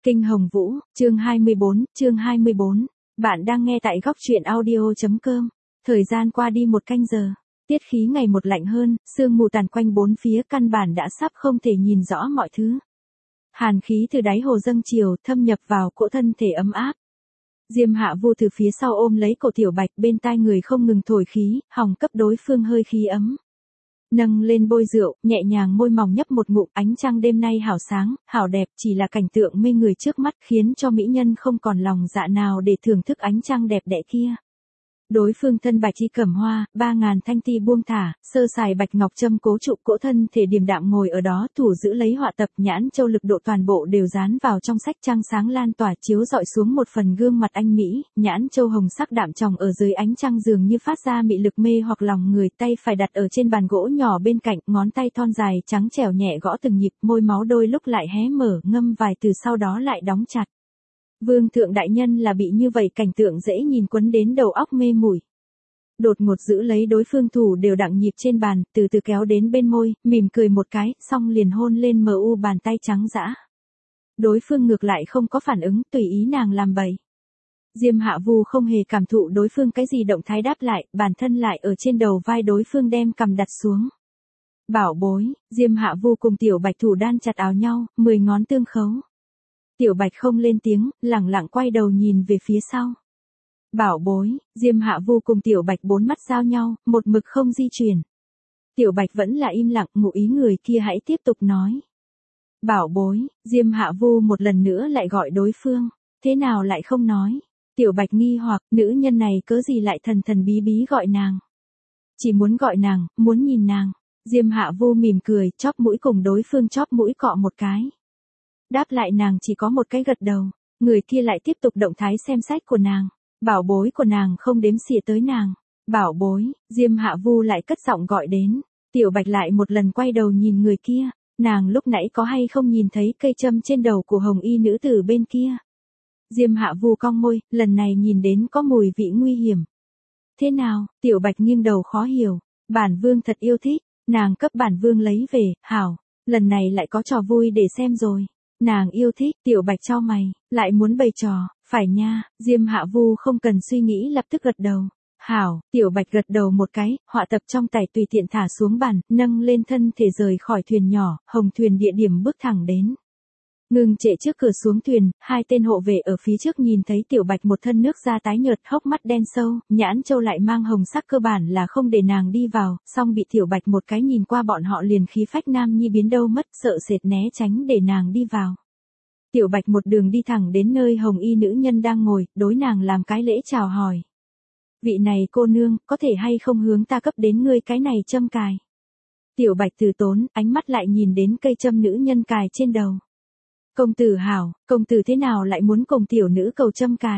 Kinh Hồng Vũ, chương 24. Bạn đang nghe tại góc truyện audio.com. Thời gian qua đi 1 canh giờ. Tiết khí ngày một lạnh hơn, sương mù tàn quanh bốn phía, căn bản đã sắp không thể nhìn rõ mọi thứ. Hàn khí từ đáy hồ dâng trào, thâm nhập vào cỗ thân thể ấm áp. Diêm Hạ Vu từ phía sau ôm lấy cổ Tiểu Bạch, bên tai người không ngừng thổi khí, hòng cấp đối phương hơi khí ấm. Nâng lên bôi rượu, nhẹ nhàng môi mỏng nhấp một ngụm. Ánh trăng đêm nay hảo sáng, hảo đẹp, chỉ là cảnh tượng mê người trước mắt khiến cho mỹ nhân không còn lòng dạ nào để thưởng thức ánh trăng đẹp đẽ kia. Đối phương thân bạch y cẩm hoa, 3000 thanh ti buông thả, sơ sài bạch ngọc châm cố trụ cỗ thân thể điềm đạm ngồi ở đó, thủ giữ lấy họa tập, nhãn châu lực độ toàn bộ đều dán vào trong sách, trăng sáng lan tỏa chiếu dọi xuống một phần gương mặt anh mỹ, nhãn châu hồng sắc đạm tròng ở dưới ánh trăng dường như phát ra mị lực mê hoặc lòng người. Tay phải đặt ở trên bàn gỗ nhỏ bên cạnh, ngón tay thon dài trắng trẻo nhẹ gõ từng nhịp, môi máu đôi lúc lại hé mở, ngâm vài từ sau đó lại đóng chặt. Vương thượng đại nhân là bị như vậy cảnh tượng dễ nhìn quấn đến đầu óc mê muội. Đột ngột giữ lấy đối phương thủ đều đặn nhịp trên bàn, từ từ kéo đến bên môi, mỉm cười một cái, xong liền hôn lên mờ u bàn tay trắng dã. Đối phương ngược lại không có phản ứng, tùy ý nàng làm bậy. Diêm Hạ Vu không hề cảm thụ đối phương cái gì động thái, đáp lại, bản thân lại ở trên đầu vai đối phương đem cằm đặt xuống. Bảo bối, Diêm Hạ Vu cùng Tiểu Bạch thủ đan chặt áo nhau, 10 ngón tương khấu. Tiểu Bạch không lên tiếng, lẳng lặng quay đầu nhìn về phía sau. Bảo bối, Diêm Hạ Vu cùng Tiểu Bạch 4 mắt giao nhau, một mực không di chuyển. Tiểu Bạch vẫn là im lặng, ngụ ý người kia hãy tiếp tục nói. Bảo bối, Diêm Hạ Vu một lần nữa lại gọi đối phương, thế nào lại không nói. Tiểu Bạch nghi hoặc, nữ nhân này cớ gì lại thần thần bí bí gọi nàng. Chỉ muốn gọi nàng, muốn nhìn nàng. Diêm Hạ Vu mỉm cười, chóp mũi cùng đối phương chóp mũi cọ một cái. Đáp lại nàng chỉ có một cái gật đầu, người kia lại tiếp tục động thái xem sách của nàng. Bảo bối của nàng không đếm xỉa tới nàng. Bảo bối, Diêm Hạ Vu lại cất giọng gọi đến. Tiểu Bạch lại một lần quay đầu nhìn người kia, nàng lúc nãy có hay không nhìn thấy cây châm trên đầu của hồng y nữ tử bên kia. Diêm Hạ Vu cong môi, lần này nhìn đến có mùi vị nguy hiểm. Thế nào? Tiểu Bạch nghiêng đầu khó hiểu. Bản vương thật yêu thích, nàng cấp bản vương lấy về, hảo, lần này lại có trò vui để xem rồi. Nàng yêu thích. Tiểu Bạch chau mày, lại muốn bày trò, phải nha. Diêm Hạ Vu không cần suy nghĩ lập tức gật đầu. Hảo, Tiểu Bạch gật đầu một cái, họa tập trong tay tùy tiện thả xuống bàn, nâng lên thân thể rời khỏi thuyền nhỏ, hồng thuyền địa điểm bước thẳng đến. Ngừng trệ trước cửa xuống thuyền, 2 tên hộ vệ ở phía trước nhìn thấy Tiểu Bạch một thân nước da tái nhợt, hốc mắt đen sâu, nhãn châu lại mang hồng sắc, cơ bản là không để nàng đi vào, song bị Tiểu Bạch một cái nhìn qua bọn họ liền khí phách nam nhi biến đâu mất, sợ sệt né tránh để nàng đi vào. Tiểu Bạch một đường đi thẳng đến nơi hồng y nữ nhân đang ngồi, đối nàng làm cái lễ chào hỏi. Vị này cô nương, có thể hay không hướng ta cấp đến ngươi cái này châm cài. Tiểu Bạch từ tốn, ánh mắt lại nhìn đến cây châm nữ nhân cài trên đầu. Công tử hảo, công tử thế nào lại muốn cùng tiểu nữ cầu châm cài?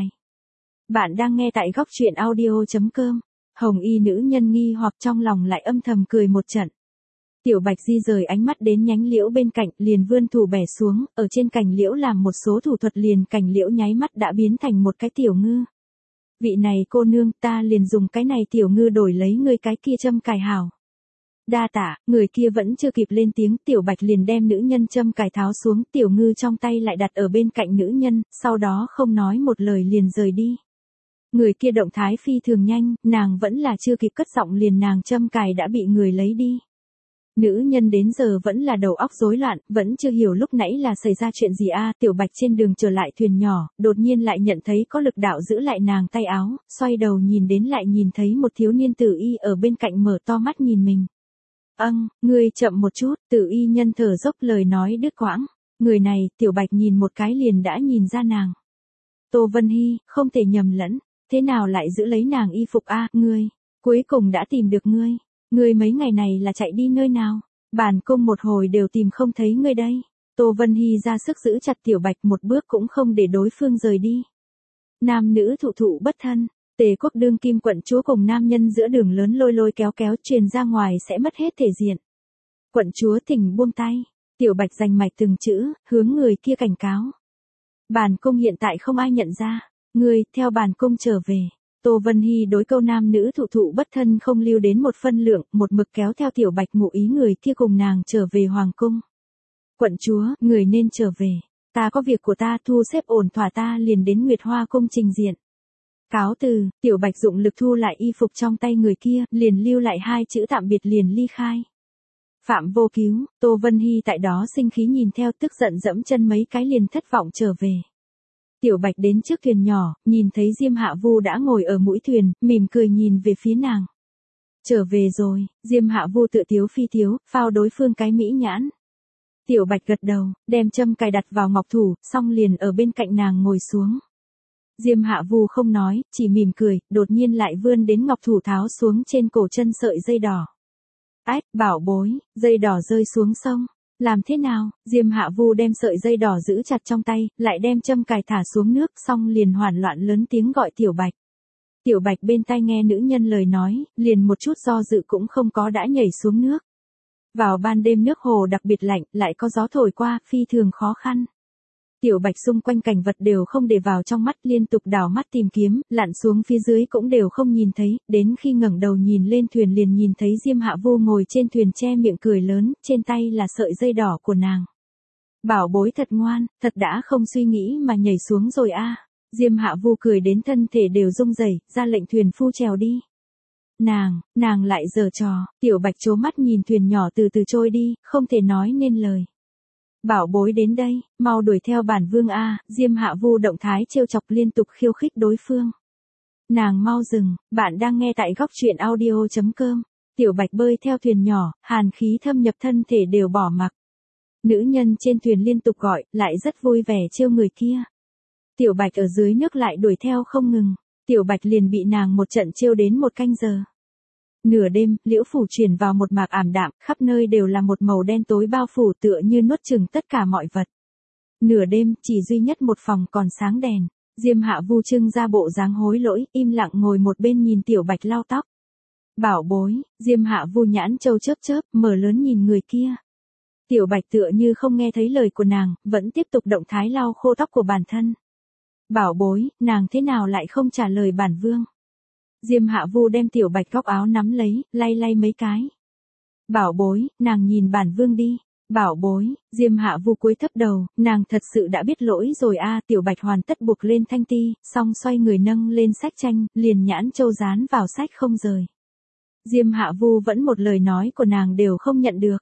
Bạn đang nghe tại góc truyện audio.com. Hồng y nữ nhân nghi hoặc trong lòng lại âm thầm cười một trận. Tiểu Bạch di rời ánh mắt đến nhánh liễu bên cạnh, liền vươn thủ bẻ xuống, ở trên cành liễu làm một số thủ thuật, liền cành liễu nháy mắt đã biến thành một cái tiểu ngư. Vị này cô nương, ta liền dùng cái này tiểu ngư đổi lấy ngươi cái kia châm cài hảo. Đa tạ. Người kia vẫn chưa kịp lên tiếng, Tiểu Bạch liền đem nữ nhân châm cài tháo xuống, tiểu ngư trong tay lại đặt ở bên cạnh nữ nhân, sau đó không nói một lời liền rời đi. Người kia động thái phi thường nhanh, nàng vẫn là chưa kịp cất giọng liền nàng châm cài đã bị người lấy đi. Nữ nhân đến giờ vẫn là đầu óc rối loạn, vẫn chưa hiểu lúc nãy là xảy ra chuyện gì a. Tiểu Bạch trên đường trở lại thuyền nhỏ, đột nhiên lại nhận thấy có lực đạo giữ lại nàng tay áo, xoay đầu nhìn đến lại nhìn thấy một thiếu niên tử y ở bên cạnh mở to mắt nhìn mình. Ngươi chậm một chút. Tử y nhân thở dốc, lời nói đứt quãng. Người này, Tiểu Bạch nhìn một cái liền đã nhìn ra nàng. Tô Vân Hy, không thể nhầm lẫn. Thế nào lại giữ lấy nàng y phục a? Ngươi, cuối cùng đã tìm được ngươi. Ngươi mấy ngày này là chạy đi nơi nào? Bản cung một hồi đều tìm không thấy ngươi đây. Tô Vân Hy ra sức giữ chặt Tiểu Bạch, một bước cũng không để đối phương rời đi. Nam nữ thụ thụ bất thân. Tề quốc đương kim quận chúa cùng nam nhân giữa đường lớn lôi lôi kéo kéo, truyền ra ngoài sẽ mất hết thể diện. Quận chúa thỉnh buông tay. Tiểu Bạch rành mạch từng chữ, hướng người kia cảnh cáo. Bản cung hiện tại không ai nhận ra. Ngươi, theo bản cung trở về. Tô Vân Hy đối câu nam nữ thụ thụ bất thân không lưu đến một phân lượng, một mực kéo theo Tiểu Bạch ngụ ý người kia cùng nàng trở về hoàng cung. Quận chúa, người nên trở về. Ta có việc của ta thu xếp ổn thỏa ta liền đến Nguyệt Hoa cung trình diện. Cáo từ, Tiểu Bạch dụng lực thu lại y phục trong tay người kia, liền lưu lại 2 chữ tạm biệt liền ly khai. Phạm Vô Cứu, Tô Vân Hy tại đó sinh khí nhìn theo tức giận dẫm chân mấy cái liền thất vọng trở về. Tiểu Bạch đến trước thuyền nhỏ, nhìn thấy Diêm Hạ Vu đã ngồi ở mũi thuyền, mỉm cười nhìn về phía nàng. Trở về rồi, Diêm Hạ Vu tự tiếu phi tiếu, phao đối phương cái mỹ nhãn. Tiểu Bạch gật đầu, đem châm cài đặt vào ngọc thủ, xong liền ở bên cạnh nàng ngồi xuống. Diêm Hạ Vu không nói, chỉ mỉm cười, đột nhiên lại vươn đến ngọc thủ tháo xuống trên cổ chân sợi dây đỏ. Ách, bảo bối, dây đỏ rơi xuống sông. Làm thế nào? Diêm Hạ Vu đem sợi dây đỏ giữ chặt trong tay, lại đem châm cài thả xuống nước, xong liền hoảng loạn lớn tiếng gọi Tiểu Bạch. Tiểu Bạch bên tai nghe nữ nhân lời nói, liền một chút do dự cũng không có đã nhảy xuống nước. Vào ban đêm nước hồ đặc biệt lạnh, lại có gió thổi qua, phi thường khó khăn. Tiểu Bạch xung quanh cảnh vật đều không để vào trong mắt, liên tục đảo mắt tìm kiếm, lặn xuống phía dưới cũng đều không nhìn thấy, đến khi ngẩng đầu nhìn lên thuyền liền nhìn thấy Diêm Hạ Vu ngồi trên thuyền che miệng cười lớn, trên tay là sợi dây đỏ của nàng. Bảo bối thật ngoan, thật đã không suy nghĩ mà nhảy xuống rồi a. Diêm Hạ Vu cười đến thân thể đều rung rẩy, ra lệnh thuyền phu trèo đi. Nàng lại giở trò, Tiểu Bạch trố mắt nhìn thuyền nhỏ từ từ trôi đi, không thể nói nên lời. Bảo bối đến đây, mau đuổi theo bản vương a. Diêm Hạ Vu động thái trêu chọc liên tục khiêu khích đối phương. Nàng mau dừng, bạn đang nghe tại góc truyện audio.com. Tiểu Bạch bơi theo thuyền nhỏ, hàn khí thâm nhập thân thể đều bỏ mặc. Nữ nhân trên thuyền liên tục gọi, lại rất vui vẻ trêu người kia. Tiểu Bạch ở dưới nước lại đuổi theo không ngừng. Tiểu Bạch liền bị nàng một trận trêu đến 1 canh giờ. Nửa đêm, liễu phủ chuyển vào một mạc ảm đạm, khắp nơi đều là một màu đen tối bao phủ tựa như nuốt chửng tất cả mọi vật. Nửa đêm, chỉ duy nhất một phòng còn sáng đèn. Diêm Hạ Vu trưng ra bộ dáng hối lỗi, im lặng ngồi một bên nhìn Tiểu Bạch lau tóc. Bảo bối, Diêm Hạ Vu nhãn châu chớp chớp, mở lớn nhìn người kia. Tiểu Bạch tựa như không nghe thấy lời của nàng, vẫn tiếp tục động thái lau khô tóc của bản thân. Bảo bối, nàng thế nào lại không trả lời bản vương? Diêm Hạ Vu đem Tiểu Bạch góc áo nắm lấy, lay lay mấy cái. Bảo bối, nàng nhìn bản vương đi. Bảo bối, Diêm Hạ Vu cúi thấp đầu, nàng thật sự đã biết lỗi rồi a. Tiểu Bạch hoàn tất buộc lên thanh ti, xong xoay người nâng lên sách tranh, liền nhãn châu dán vào sách không rời. Diêm Hạ Vu vẫn một lời nói của nàng đều không nhận được.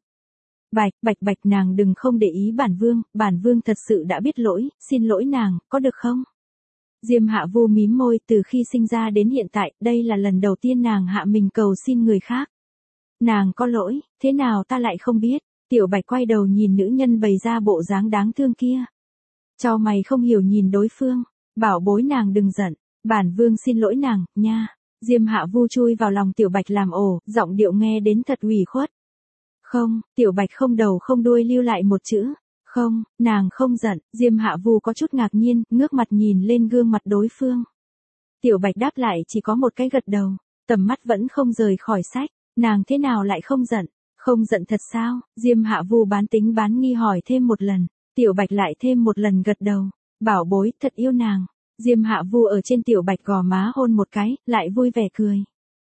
Bạch nàng đừng không để ý bản vương thật sự đã biết lỗi, xin lỗi nàng, có được không? Diêm Hạ Vu mím môi, từ khi sinh ra đến hiện tại, đây là lần đầu tiên nàng hạ mình cầu xin người khác. Nàng có lỗi, thế nào ta lại không biết? Tiểu Bạch quay đầu nhìn nữ nhân bày ra bộ dáng đáng thương kia. Chau mày không hiểu nhìn đối phương, bảo bối nàng đừng giận, bản vương xin lỗi nàng, nha. Diêm Hạ Vu chui vào lòng Tiểu Bạch làm ổ, giọng điệu nghe đến thật ủy khuất. Không, Tiểu Bạch không đầu không đuôi lưu lại một chữ. Không, nàng không giận. Diêm Hạ Vu có chút ngạc nhiên, ngước mặt nhìn lên gương mặt đối phương. Tiểu Bạch đáp lại chỉ có một cái gật đầu, tầm mắt vẫn không rời khỏi sách. Nàng thế nào lại không giận? Không giận thật sao? Diêm Hạ Vu bán tính bán nghi hỏi thêm một lần. Tiểu Bạch lại thêm một lần gật đầu. Bảo bối, thật yêu nàng. Diêm Hạ Vu ở trên Tiểu Bạch gò má hôn một cái, lại vui vẻ cười.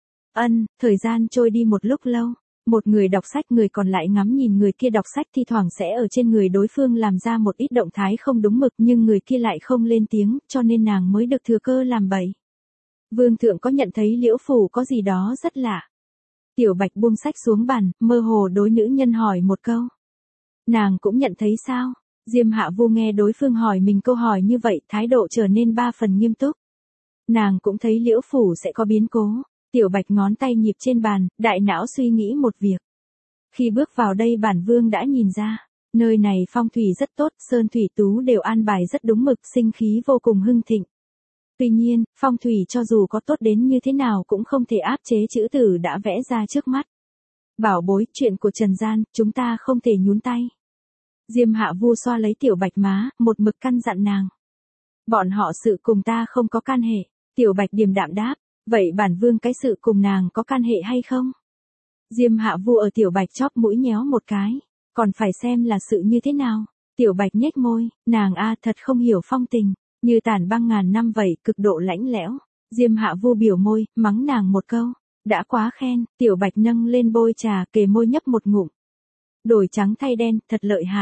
Thời gian trôi đi một lúc lâu. Một người đọc sách, người còn lại ngắm nhìn người kia đọc sách, thi thoảng sẽ ở trên người đối phương làm ra một ít động thái không đúng mực, nhưng người kia lại không lên tiếng, cho nên nàng mới được thừa cơ làm bậy. Vương thượng có nhận thấy liễu phủ có gì đó rất lạ. Tiểu Bạch buông sách xuống bàn, mơ hồ đối nữ nhân hỏi một câu. Nàng cũng nhận thấy sao? Diêm Hạ Vu nghe đối phương hỏi mình câu hỏi như vậy, thái độ trở nên 3 phần nghiêm túc. Nàng cũng thấy liễu phủ sẽ có biến cố. Tiểu Bạch ngón tay nhịp trên bàn, đại não suy nghĩ một việc. Khi bước vào đây bản vương đã nhìn ra, nơi này phong thủy rất tốt, sơn thủy tú đều an bài rất đúng mực, sinh khí vô cùng hưng thịnh. Tuy nhiên, phong thủy cho dù có tốt đến như thế nào cũng không thể áp chế chữ tử đã vẽ ra trước mắt. Bảo bối, chuyện của trần gian, chúng ta không thể nhún tay. Diêm Hạ Vu xoa lấy Tiểu Bạch má, một mực căn dặn nàng. Bọn họ sự cùng ta không có can hệ. Tiểu Bạch điềm đạm đáp. Vậy bản vương cái sự cùng nàng có can hệ hay không? Diêm Hạ Vu ở Tiểu Bạch chóp mũi nhéo một cái. Còn phải xem là sự như thế nào. Tiểu Bạch nhếch môi, nàng thật không hiểu phong tình. Như tàn băng ngàn năm vậy, cực độ lãnh lẽo. Diêm Hạ Vu biểu môi, mắng nàng một câu. Đã quá khen, Tiểu Bạch nâng lên bôi trà, kề môi nhấp một ngụm. Đổi trắng thay đen, thật lợi hại.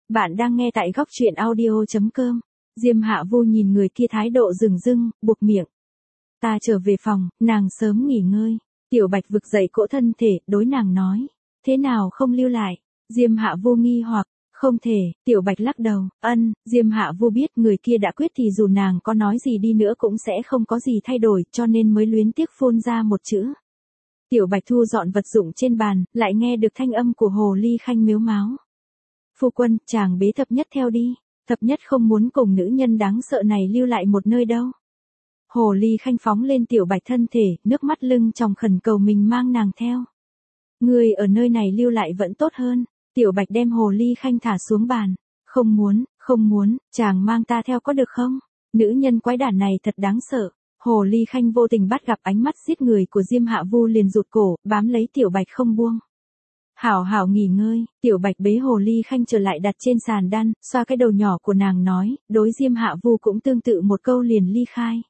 Bạn đang nghe tại góc truyện audio.com. Diêm Hạ Vu nhìn người kia thái độ rừng rưng, buộc miệng. Ta trở về phòng, nàng sớm nghỉ ngơi. Tiểu Bạch vực dậy cỗ thân thể, đối nàng nói. Thế nào không lưu lại? Diêm Hạ Vu nghi hoặc. Không thể, Tiểu Bạch lắc đầu. Diêm Hạ Vu biết người kia đã quyết thì dù nàng có nói gì đi nữa cũng sẽ không có gì thay đổi, cho nên mới luyến tiếc phun ra một chữ. Tiểu Bạch thu dọn vật dụng trên bàn, lại nghe được thanh âm của Hồ Ly Khanh mếu máo. Phu quân, chàng bế Thập Nhất theo đi. Thập Nhất không muốn cùng nữ nhân đáng sợ này lưu lại một nơi đâu. Hồ Ly Khanh phóng lên Tiểu Bạch thân thể, nước mắt lưng tròng khẩn cầu mình mang nàng theo. Người ở nơi này lưu lại vẫn tốt hơn. Tiểu Bạch đem Hồ Ly Khanh thả xuống bàn. Không muốn, chàng mang ta theo có được không? Nữ nhân quái đản này thật đáng sợ. Hồ Ly Khanh vô tình bắt gặp ánh mắt giết người của Diêm Hạ Vu liền rụt cổ, bám lấy Tiểu Bạch không buông. Hảo nghỉ ngơi, Tiểu Bạch bế Hồ Ly Khanh trở lại đặt trên sàn đan, xoa cái đầu nhỏ của nàng nói, đối Diêm Hạ Vu cũng tương tự một câu liền ly khai.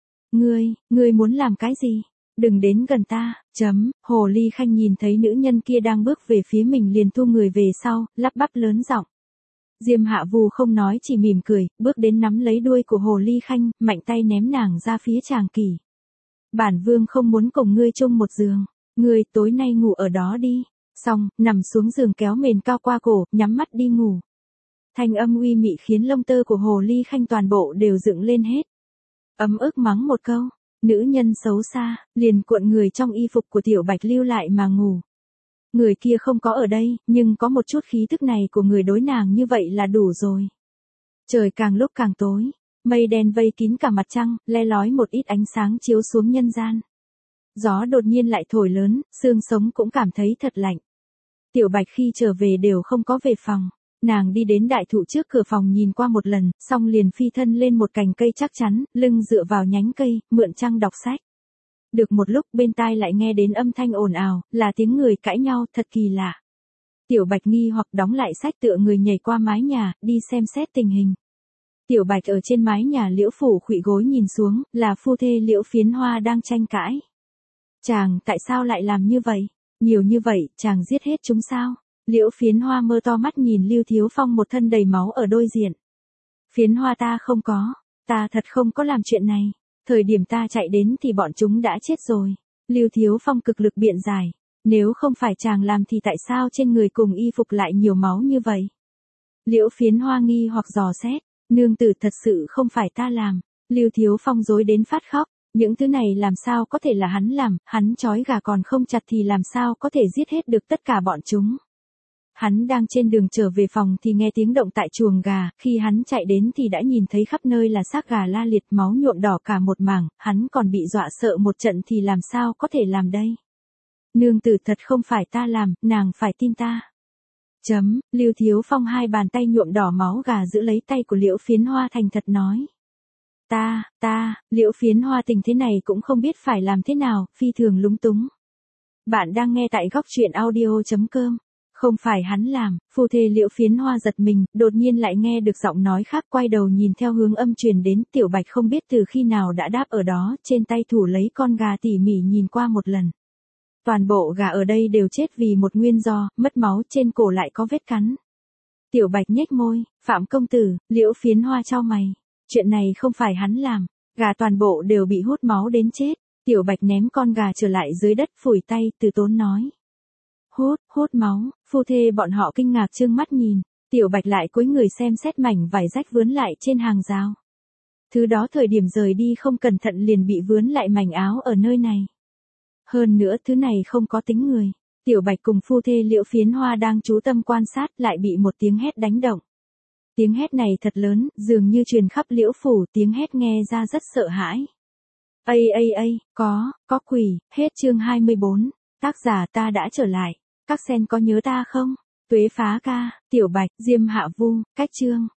Ngươi muốn làm cái gì? Đừng đến gần ta, Hồ Ly Khanh nhìn thấy nữ nhân kia đang bước về phía mình liền thu người về sau, lắp bắp lớn giọng. Diêm Hạ Vu không nói chỉ mỉm cười, bước đến nắm lấy đuôi của Hồ Ly Khanh, mạnh tay ném nàng ra phía Tràng Kỷ. Bản vương không muốn cùng ngươi chung một giường, ngươi tối nay ngủ ở đó đi. Xong, nằm xuống giường kéo mền cao qua cổ, nhắm mắt đi ngủ. Thanh âm uy mị khiến lông tơ của Hồ Ly Khanh toàn bộ đều dựng lên hết. Ấm ức mắng một câu, nữ nhân xấu xa, liền cuộn người trong y phục của Tiểu Bạch lưu lại mà ngủ. Người kia không có ở đây, nhưng có một chút khí tức này của người đối nàng như vậy là đủ rồi. Trời càng lúc càng tối, mây đen vây kín cả mặt trăng, le lói một ít ánh sáng chiếu xuống nhân gian. Gió đột nhiên lại thổi lớn, xương sống cũng cảm thấy thật lạnh. Tiểu Bạch khi trở về đều không có về phòng. Nàng đi đến đại thụ trước cửa phòng nhìn qua một lần, xong liền phi thân lên một cành cây chắc chắn, lưng dựa vào nhánh cây, mượn trăng đọc sách. Được một lúc bên tai lại nghe đến âm thanh ồn ào, là tiếng người cãi nhau, thật kỳ lạ. Tiểu Bạch nghi hoặc đóng lại sách tựa người nhảy qua mái nhà, đi xem xét tình hình. Tiểu Bạch ở trên mái nhà Liễu Phủ khuỵu gối nhìn xuống, là phu thê Liễu Phiến Hoa đang tranh cãi. Chàng, tại sao lại làm như vậy? Nhiều như vậy, chàng giết hết chúng sao? Liễu Phiến Hoa mơ to mắt nhìn Lưu Thiếu Phong một thân đầy máu ở đôi diện. Phiến Hoa ta thật không có làm chuyện này. Thời điểm ta chạy đến thì bọn chúng đã chết rồi. Lưu Thiếu Phong cực lực biện giải. Nếu không phải chàng làm thì tại sao trên người cùng y phục lại nhiều máu như vậy? Liễu Phiến Hoa nghi hoặc dò xét. Nương tử thật sự không phải ta làm. Lưu Thiếu Phong rối đến phát khóc. Những thứ này làm sao có thể là hắn làm, hắn trói gà còn không chặt thì làm sao có thể giết hết được tất cả bọn chúng. Hắn đang trên đường trở về phòng thì nghe tiếng động tại chuồng gà, khi hắn chạy đến thì đã nhìn thấy khắp nơi là xác gà la liệt máu nhuộm đỏ cả một mảng, hắn còn bị dọa sợ một trận thì làm sao có thể làm đây. Nương tử thật không phải ta làm, nàng phải tin ta. Lưu Thiếu Phong hai bàn tay nhuộm đỏ máu gà giữ lấy tay của Liễu Phiến Hoa thành thật nói. Liễu Phiến Hoa tình thế này cũng không biết phải làm thế nào, phi thường lúng túng. Bạn đang nghe tại góc truyện audio.com. Không phải hắn làm, phu thê Liễu Phiến Hoa giật mình, đột nhiên lại nghe được giọng nói khác quay đầu nhìn theo hướng âm truyền đến, Tiểu Bạch không biết từ khi nào đã đáp ở đó, trên tay thủ lấy con gà tỉ mỉ nhìn qua một lần. Toàn bộ gà ở đây đều chết vì một nguyên do, mất máu, trên cổ lại có vết cắn. Tiểu Bạch nhếch môi, Phạm công tử, Liễu Phiến Hoa chau mày. Chuyện này không phải hắn làm, gà toàn bộ đều bị hút máu đến chết. Tiểu Bạch ném con gà trở lại dưới đất phủi tay, từ tốn nói. Hút máu, phu thê bọn họ kinh ngạc trương mắt nhìn. Tiểu Bạch lại cúi người xem xét mảnh vải rách vướn lại trên hàng rào. Thứ đó thời điểm rời đi không cẩn thận liền bị vướn lại mảnh áo ở nơi này. Hơn nữa thứ này không có tính người. Tiểu Bạch cùng phu thê Liễu Phiến Hoa đang chú tâm quan sát lại bị một tiếng hét đánh động. Tiếng hét này thật lớn, dường như truyền khắp Liễu Phủ, tiếng hét nghe ra rất sợ hãi. Có quỷ, hết chương 24, tác giả ta đã trở lại, các sen có nhớ ta không? Tuế phá ca, Tiểu Bạch, Diêm Hạ Vu, cách chương.